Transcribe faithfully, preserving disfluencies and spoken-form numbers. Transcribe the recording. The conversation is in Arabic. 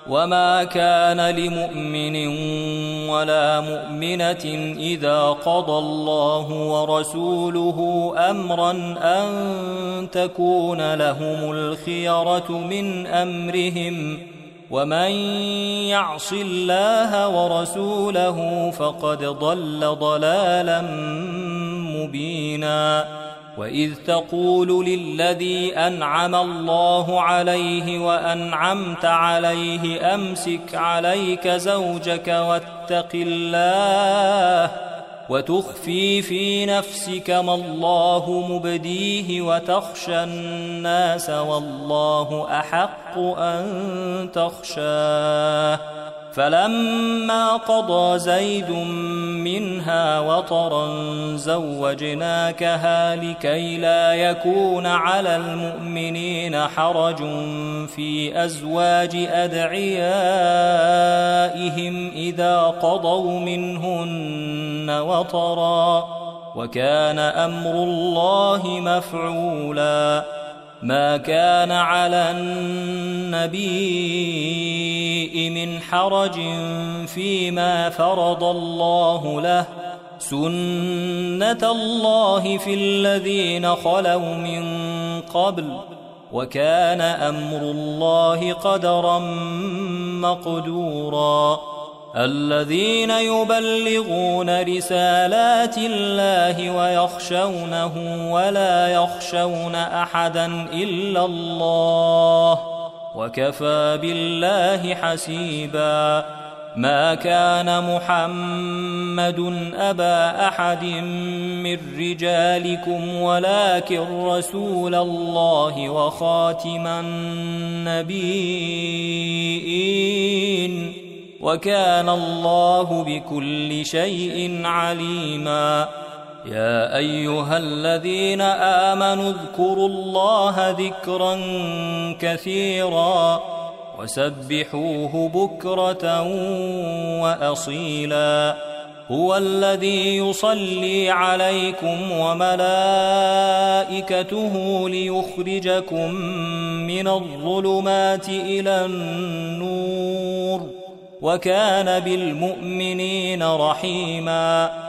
وما كان لمؤمن ولا مؤمنة إذا قضى الله ورسوله أمرا أن تكون لهم الخيرة من أمرهم ومن يعص الله ورسوله فقد ضل ضلالا مبينا. وإذ تقول للذي أنعم الله عليه وأنعمت عليه أمسك عليك زوجك واتق الله وتخفي في نفسك ما الله مبديه وتخشى الناس والله أحق أن تخشاه. فلما قضى زيد منها وطرا زوجناكها لكي لا يكون على المؤمنين حرج في أزواج أدعيائهم إذا قضوا منهن وطرا وكان أمر الله مفعولا. ما كان على النبي من حرج فيما فرض الله له سنة الله في الذين خلوا من قبل وكان أمر الله قدرا مقدورا. الذين يبلغون رسالات الله ويخشونه ولا يخشون أحدا إلا الله وكفى بالله حسيبا. ما كان محمد أبا أحد من رجالكم ولكن رسول الله وخاتم النبيين وكان الله بكل شيء عليما. يا أيها الذين آمنوا اذكروا الله ذكرا كثيرا وسبحوه بكرة وأصيلا. هو الذي يصلي عليكم وملائكته ليخرجكم من الظلمات إلى النور وكان بالمؤمنين رحيما.